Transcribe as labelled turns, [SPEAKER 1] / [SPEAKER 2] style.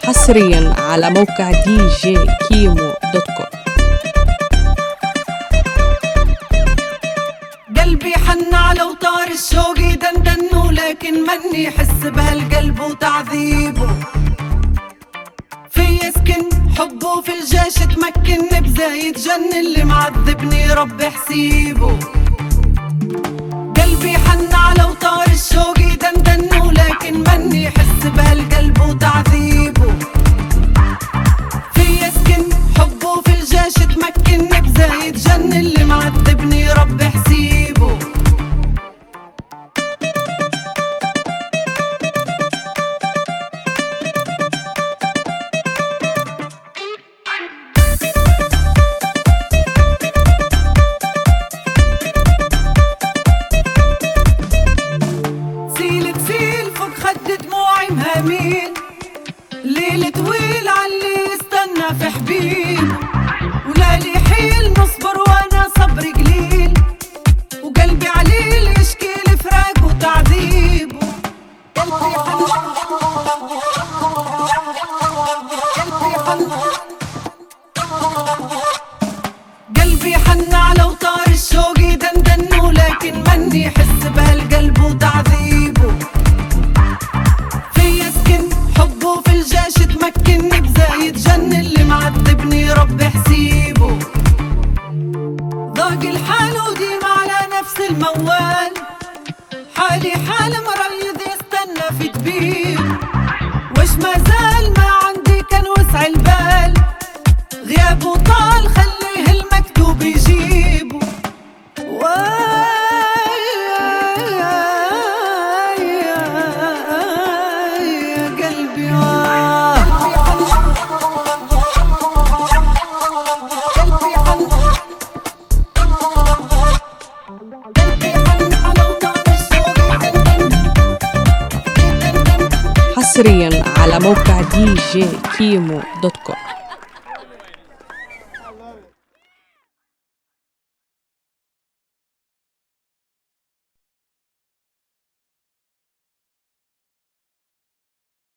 [SPEAKER 1] حصريا على موقع djkimo.com.
[SPEAKER 2] قلبي حن على وطار الشوق دندن، ولكن مني حس بهالقلب وتعذيبه. في يسكن حبه في الجيش تمكن، بزايد جن اللي معذبني رب حسيبه. قلبي حن على وطار الشوق دندن، ولكن مني حس بهالقلب وتعذيبه. في يسكن حبه في الجيش تمكن، بزايد جن اللي معذبني رب حسيبه. مهامين ليل طويل عاللي يستنى في حبيب، ولالي حيل نصبر وانا صبري قليل، وقلبي عليل يشكي الفراق وتعذيبه. قلبي حن على وطار الشوق دندن، ولكن مني حس بهالقلب وتعذيبه. تمكن بزايد جن اللي معذبني رب حسيبه. ضاق الحال وديم على نفس الموال، حالي حال مريض يستنى في طبيب، وش ما زال ما عندي كان وسع البال، غيابه طال خليه المكتوب يجيبه.
[SPEAKER 1] حصريا على موقع djkimo.com.